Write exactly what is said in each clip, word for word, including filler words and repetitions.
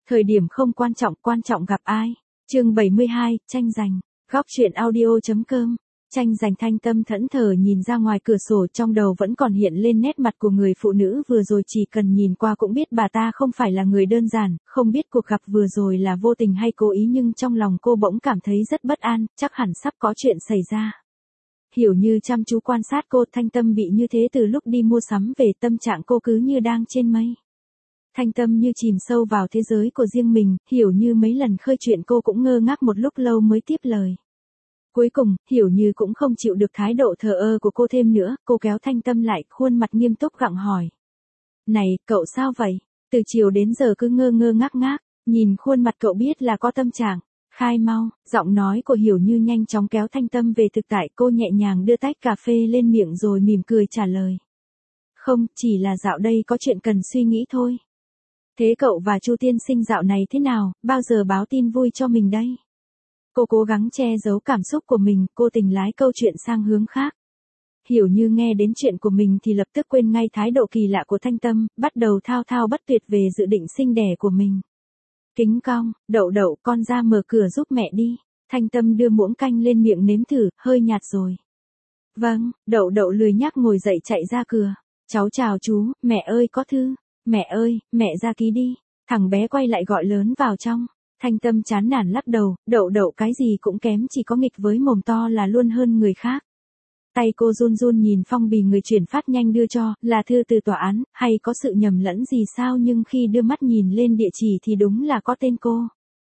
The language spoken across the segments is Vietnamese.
Thời điểm không quan trọng, quan trọng gặp ai. Chương bảy mươi hai, tranh giành. Góc truyện audio.com. Tranh giành. Thanh Tâm thẫn thờ nhìn ra ngoài cửa sổ, trong đầu vẫn còn hiện lên nét mặt của người phụ nữ vừa rồi, chỉ cần nhìn qua cũng biết bà ta không phải là người đơn giản, không biết cuộc gặp vừa rồi là vô tình hay cố ý, nhưng trong lòng cô bỗng cảm thấy rất bất an, chắc hẳn sắp có chuyện xảy ra. Hiểu Như chăm chú quan sát cô, Thanh Tâm bị như thế từ lúc đi mua sắm về, tâm trạng cô cứ như đang trên mây. Thanh Tâm như chìm sâu vào thế giới của riêng mình, Hiểu Như mấy lần khơi chuyện cô cũng ngơ ngác một lúc lâu mới tiếp lời. Cuối cùng, Hiểu Như cũng không chịu được thái độ thờ ơ của cô thêm nữa, cô kéo Thanh Tâm lại, khuôn mặt nghiêm túc gặng hỏi. Này, cậu sao vậy? Từ chiều đến giờ cứ ngơ ngơ ngác ngác, nhìn khuôn mặt cậu biết là có tâm trạng. Khai mau, giọng nói của Hiểu Như nhanh chóng kéo Thanh Tâm về thực tại, cô nhẹ nhàng đưa tách cà phê lên miệng rồi mỉm cười trả lời. Không, chỉ là dạo đây có chuyện cần suy nghĩ thôi. Thế cậu và Chu tiên sinh dạo này thế nào, bao giờ báo tin vui cho mình đây? Cô cố gắng che giấu cảm xúc của mình, cô tình lái câu chuyện sang hướng khác. Hiểu Như nghe đến chuyện của mình thì lập tức quên ngay thái độ kỳ lạ của Thanh Tâm, bắt đầu thao thao bất tuyệt về dự định sinh đẻ của mình. Kính cong, Đậu Đậu, con ra mở cửa giúp mẹ đi. Thanh Tâm đưa muỗng canh lên miệng nếm thử, hơi nhạt rồi. Vâng, Đậu Đậu lười nhác ngồi dậy chạy ra cửa. Cháu chào chú, mẹ ơi có thư. Mẹ ơi, mẹ ra ký đi. Thằng bé quay lại gọi lớn vào trong. Thanh Tâm chán nản lắc đầu, Đậu Đậu cái gì cũng kém, chỉ có nghịch với mồm to là luôn hơn người khác. Tay cô run run nhìn phong bì người chuyển phát nhanh đưa cho, là thư từ tòa án, hay có sự nhầm lẫn gì sao, nhưng khi đưa mắt nhìn lên địa chỉ thì đúng là có tên cô.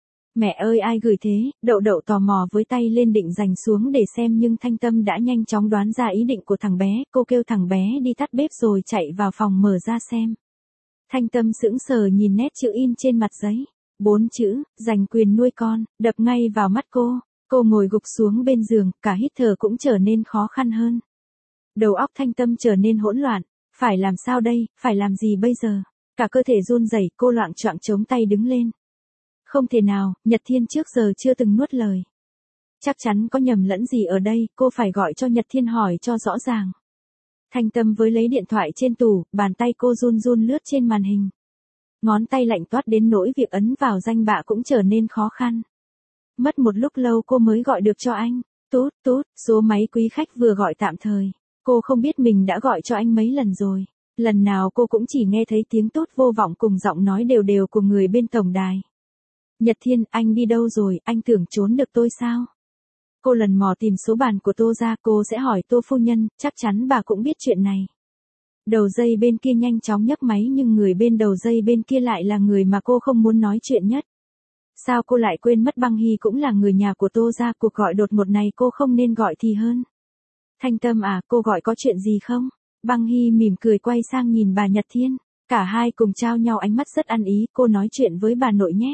Mẹ ơi ai gửi thế, Đậu Đậu tò mò với tay lên định giành xuống để xem, nhưng Thanh Tâm đã nhanh chóng đoán ra ý định của thằng bé, cô kêu thằng bé đi tắt bếp rồi chạy vào phòng mở ra xem. Thanh Tâm sững sờ nhìn nét chữ in trên mặt giấy. Bốn chữ, giành quyền nuôi con, đập ngay vào mắt cô. Cô ngồi gục xuống bên giường, cả hít thở cũng trở nên khó khăn hơn. Đầu óc Thanh Tâm trở nên hỗn loạn. Phải làm sao đây, phải làm gì bây giờ? Cả cơ thể run rẩy, cô loạng choạng chống tay đứng lên. Không thể nào, Nhật Thiên trước giờ chưa từng nuốt lời. Chắc chắn có nhầm lẫn gì ở đây, cô phải gọi cho Nhật Thiên hỏi cho rõ ràng. Thanh Tâm với lấy điện thoại trên tủ, bàn tay cô run run lướt trên màn hình. Ngón tay lạnh toát đến nỗi việc ấn vào danh bạ cũng trở nên khó khăn. Mất một lúc lâu cô mới gọi được cho anh. Tút tút, số máy quý khách vừa gọi tạm thời. Cô không biết mình đã gọi cho anh mấy lần rồi. Lần nào cô cũng chỉ nghe thấy tiếng tút vô vọng cùng giọng nói đều đều của người bên tổng đài. Nhật Thiên, anh đi đâu rồi, anh tưởng trốn được tôi sao? Cô lần mò tìm số bàn của Tô ra, cô sẽ hỏi Tô phu nhân, chắc chắn bà cũng biết chuyện này. Đầu dây bên kia nhanh chóng nhấc máy, nhưng người bên đầu dây bên kia lại là người mà cô không muốn nói chuyện nhất. Sao cô lại quên mất Băng Hy cũng là người nhà của Tô ra, cuộc gọi đột ngột này cô không nên gọi thì hơn. Thanh Tâm à, cô gọi có chuyện gì không? Băng Hy mỉm cười quay sang nhìn bà Nhật Thiên. Cả hai cùng trao nhau ánh mắt rất ăn ý, cô nói chuyện với bà nội nhé.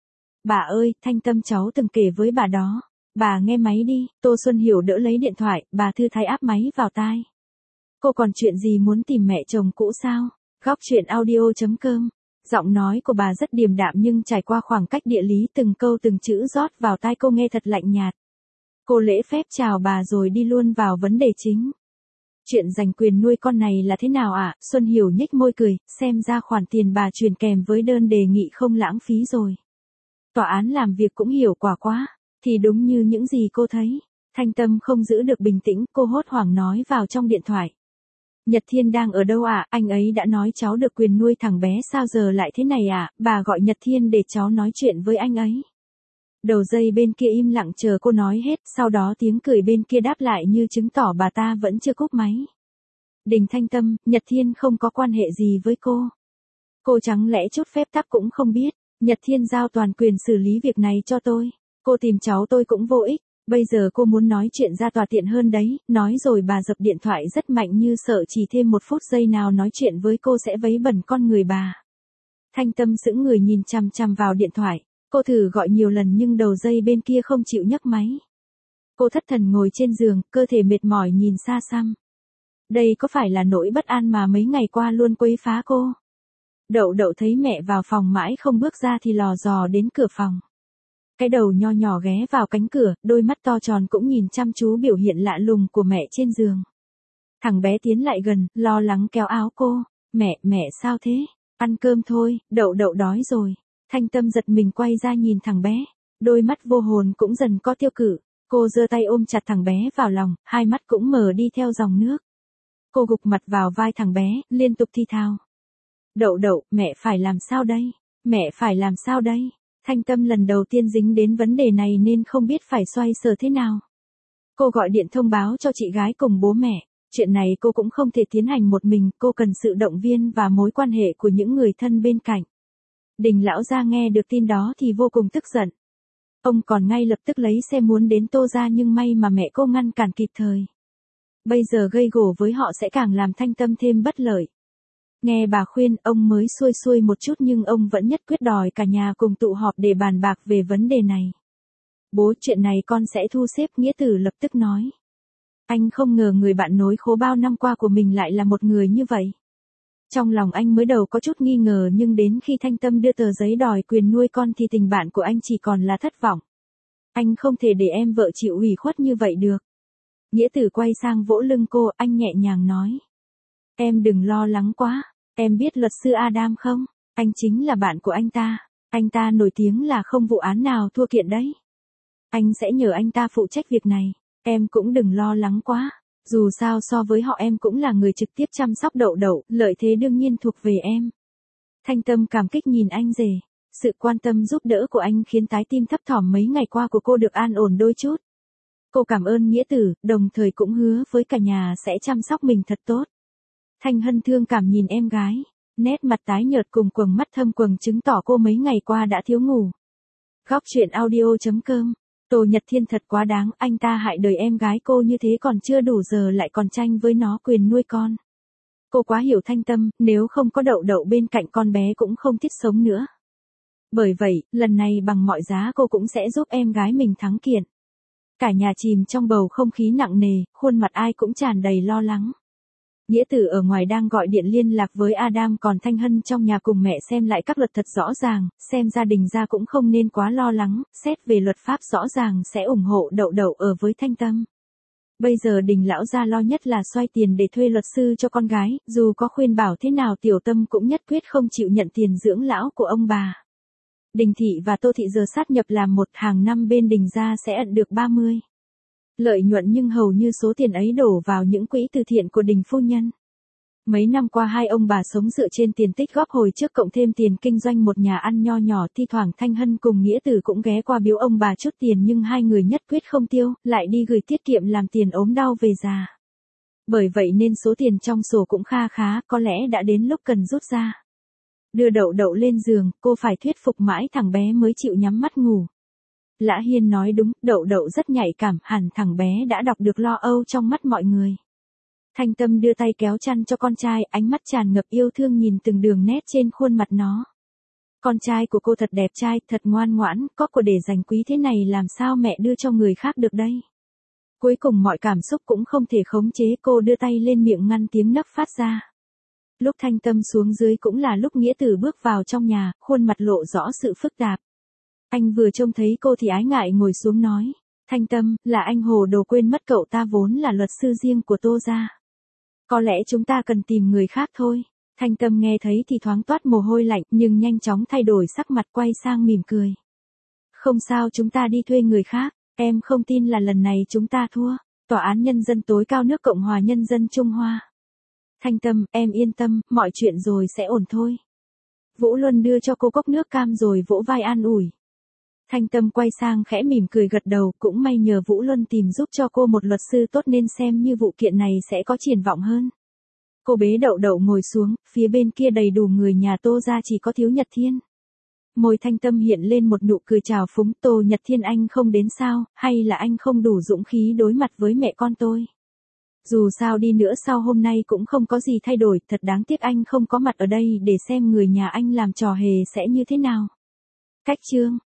Bà ơi, Thanh Tâm cháu từng kể với bà đó. Bà nghe máy đi. Tô Xuân Hiểu đỡ lấy điện thoại, bà thư thái áp máy vào tai. Cô còn chuyện gì muốn tìm mẹ chồng cũ sao? Góc truyện audio.com. Giọng nói của bà rất điềm đạm, nhưng trải qua khoảng cách địa lý, từng câu từng chữ rót vào tai cô nghe thật lạnh nhạt. Cô lễ phép chào bà rồi đi luôn vào vấn đề chính. Chuyện giành quyền nuôi con này là thế nào ạ? À? Xuân Hiểu nhếch môi cười, xem ra khoản tiền bà truyền kèm với đơn đề nghị không lãng phí rồi. Tòa án làm việc cũng hiệu quả quá. Thì đúng như những gì cô thấy. Thanh Tâm không giữ được bình tĩnh, cô hốt hoảng nói vào trong điện thoại. Nhật Thiên đang ở đâu ạ? À? Anh ấy đã nói cháu được quyền nuôi thằng bé, sao giờ lại thế này ạ? À? Bà gọi Nhật Thiên để cháu nói chuyện với anh ấy. Đầu dây bên kia im lặng chờ cô nói hết, sau đó tiếng cười bên kia đáp lại như chứng tỏ bà ta vẫn chưa cúp máy. Đình Thanh Tâm, Nhật Thiên không có quan hệ gì với cô. Cô chẳng lẽ chút phép tắc cũng không biết? Nhật Thiên giao toàn quyền xử lý việc này cho tôi. Cô tìm cháu tôi cũng vô ích. Bây giờ cô muốn nói chuyện ra tòa tiện hơn đấy, nói rồi bà dập điện thoại rất mạnh, như sợ chỉ thêm một phút giây nào nói chuyện với cô sẽ vấy bẩn con người bà. Thanh Tâm sững người nhìn chằm chằm vào điện thoại, cô thử gọi nhiều lần nhưng đầu dây bên kia không chịu nhấc máy. Cô thất thần ngồi trên giường, cơ thể mệt mỏi nhìn xa xăm. Đây có phải là nỗi bất an mà mấy ngày qua luôn quấy phá cô? Đậu Đậu thấy mẹ vào phòng mãi không bước ra thì lò dò đến cửa phòng. Cái đầu nho nhỏ ghé vào cánh cửa, đôi mắt to tròn cũng nhìn chăm chú biểu hiện lạ lùng của mẹ trên giường. Thằng bé tiến lại gần, lo lắng kéo áo cô. Mẹ, mẹ sao thế? Ăn cơm thôi, Đậu Đậu đói rồi. Thanh Tâm giật mình quay ra nhìn thằng bé, đôi mắt vô hồn cũng dần có tiêu cự, cô giơ tay ôm chặt thằng bé vào lòng, hai mắt cũng mở đi theo dòng nước. Cô gục mặt vào vai thằng bé, liên tục thi thào. Đậu đậu, mẹ phải làm sao đây? Mẹ phải làm sao đây? Thanh Tâm lần đầu tiên dính đến vấn đề này nên không biết phải xoay sở thế nào. Cô gọi điện thông báo cho chị gái cùng bố mẹ, chuyện này cô cũng không thể tiến hành một mình, cô cần sự động viên và mối quan hệ của những người thân bên cạnh. Đình lão gia nghe được tin đó thì vô cùng tức giận. Ông còn ngay lập tức lấy xe muốn đến Tô gia nhưng may mà mẹ cô ngăn cản kịp thời. Bây giờ gây gổ với họ sẽ càng làm Thanh Tâm thêm bất lợi. Nghe bà khuyên, ông mới xuôi xuôi một chút nhưng ông vẫn nhất quyết đòi cả nhà cùng tụ họp để bàn bạc về vấn đề này. Bố, chuyện này con sẽ thu xếp, Nghĩa Tử lập tức nói. Anh không ngờ người bạn nối khố bao năm qua của mình lại là một người như vậy. Trong lòng anh mới đầu có chút nghi ngờ nhưng đến khi Thanh Tâm đưa tờ giấy đòi quyền nuôi con thì tình bạn của anh chỉ còn là thất vọng. Anh không thể để em vợ chịu ủy khuất như vậy được. Nghĩa Tử quay sang vỗ lưng cô, anh nhẹ nhàng nói. Em đừng lo lắng quá, em biết luật sư Adam không? Anh chính là bạn của anh ta, anh ta nổi tiếng là không vụ án nào thua kiện đấy. Anh sẽ nhờ anh ta phụ trách việc này, em cũng đừng lo lắng quá. Dù sao so với họ em cũng là người trực tiếp chăm sóc đậu đậu, lợi thế đương nhiên thuộc về em. Thanh Tâm cảm kích nhìn anh rể, sự quan tâm giúp đỡ của anh khiến trái tim thấp thỏm mấy ngày qua của cô được an ổn đôi chút. Cô cảm ơn Nghĩa Tử, đồng thời cũng hứa với cả nhà sẽ chăm sóc mình thật tốt. Thanh Hân thương cảm nhìn em gái, nét mặt tái nhợt cùng quầng mắt thâm quầng chứng tỏ cô mấy ngày qua đã thiếu ngủ. Góc truyện audio chấm com. Tô Nhật Thiên thật quá đáng, anh ta hại đời em gái cô như thế còn chưa đủ giờ lại còn tranh với nó quyền nuôi con. Cô quá hiểu Thanh Tâm, nếu không có đậu đậu bên cạnh con bé cũng không thiết sống nữa. Bởi vậy, lần này bằng mọi giá cô cũng sẽ giúp em gái mình thắng kiện. Cả nhà chìm trong bầu không khí nặng nề, khuôn mặt ai cũng tràn đầy lo lắng. Nghĩa Tử ở ngoài đang gọi điện liên lạc với Adam, còn Thanh Hân trong nhà cùng mẹ xem lại các luật thật rõ ràng, xem gia đình ra cũng không nên quá lo lắng, xét về luật pháp rõ ràng sẽ ủng hộ đậu đậu ở với Thanh Tâm. Bây giờ Đình lão gia lo nhất là xoay tiền để thuê luật sư cho con gái, dù có khuyên bảo thế nào Tiểu Tâm cũng nhất quyết không chịu nhận tiền dưỡng lão của ông bà. Đình Thị và Tô Thị giờ sát nhập làm một, hàng năm bên Đình gia sẽ ẩn được ba mươi. Lợi nhuận nhưng hầu như số tiền ấy đổ vào những quỹ từ thiện của Đình phu nhân. Mấy năm qua hai ông bà sống dựa trên tiền tích góp hồi trước cộng thêm tiền kinh doanh một nhà ăn nho nhỏ, thi thoảng Thanh Hân cùng Nghĩa Tử cũng ghé qua biếu ông bà chút tiền nhưng hai người nhất quyết không tiêu, lại đi gửi tiết kiệm làm tiền ốm đau về già. Bởi vậy nên số tiền trong sổ cũng kha khá, có lẽ đã đến lúc cần rút ra. Đưa đậu đậu lên giường, cô phải thuyết phục mãi thằng bé mới chịu nhắm mắt ngủ. Lã Hiên nói đúng, đậu đậu rất nhạy cảm, hẳn thằng bé đã đọc được lo âu trong mắt mọi người. Thanh Tâm đưa tay kéo chăn cho con trai, ánh mắt tràn ngập yêu thương nhìn từng đường nét trên khuôn mặt nó. Con trai của cô thật đẹp trai, thật ngoan ngoãn, có của để dành quý thế này làm sao mẹ đưa cho người khác được đây. Cuối cùng mọi cảm xúc cũng không thể khống chế, cô đưa tay lên miệng ngăn tiếng nấc phát ra. Lúc Thanh Tâm xuống dưới cũng là lúc Nghĩa Tử bước vào trong nhà, khuôn mặt lộ rõ sự phức tạp. Anh vừa trông thấy cô thì ái ngại ngồi xuống nói, Thanh Tâm, là anh hồ đồ quên mất cậu ta vốn là luật sư riêng của Tô gia. Có lẽ chúng ta cần tìm người khác thôi. Thanh Tâm nghe thấy thì thoáng toát mồ hôi lạnh nhưng nhanh chóng thay đổi sắc mặt quay sang mỉm cười. Không sao, chúng ta đi thuê người khác, em không tin là lần này chúng ta thua. Tòa án Nhân dân tối cao nước Cộng hòa Nhân dân Trung Hoa. Thanh Tâm, em yên tâm, mọi chuyện rồi sẽ ổn thôi. Vũ Luân đưa cho cô cốc nước cam rồi vỗ vai an ủi. Thanh Tâm quay sang khẽ mỉm cười gật đầu, cũng may nhờ Vũ Luân tìm giúp cho cô một luật sư tốt nên xem như vụ kiện này sẽ có triển vọng hơn. Cô bế đậu đậu ngồi xuống, phía bên kia đầy đủ người nhà Tô gia chỉ có thiếu Nhật Thiên. Môi Thanh Tâm hiện lên một nụ cười chào phúng, Tô Nhật Thiên anh không đến sao, hay là anh không đủ dũng khí đối mặt với mẹ con tôi. Dù sao đi nữa sau hôm nay cũng không có gì thay đổi, thật đáng tiếc anh không có mặt ở đây để xem người nhà anh làm trò hề sẽ như thế nào. Cách chương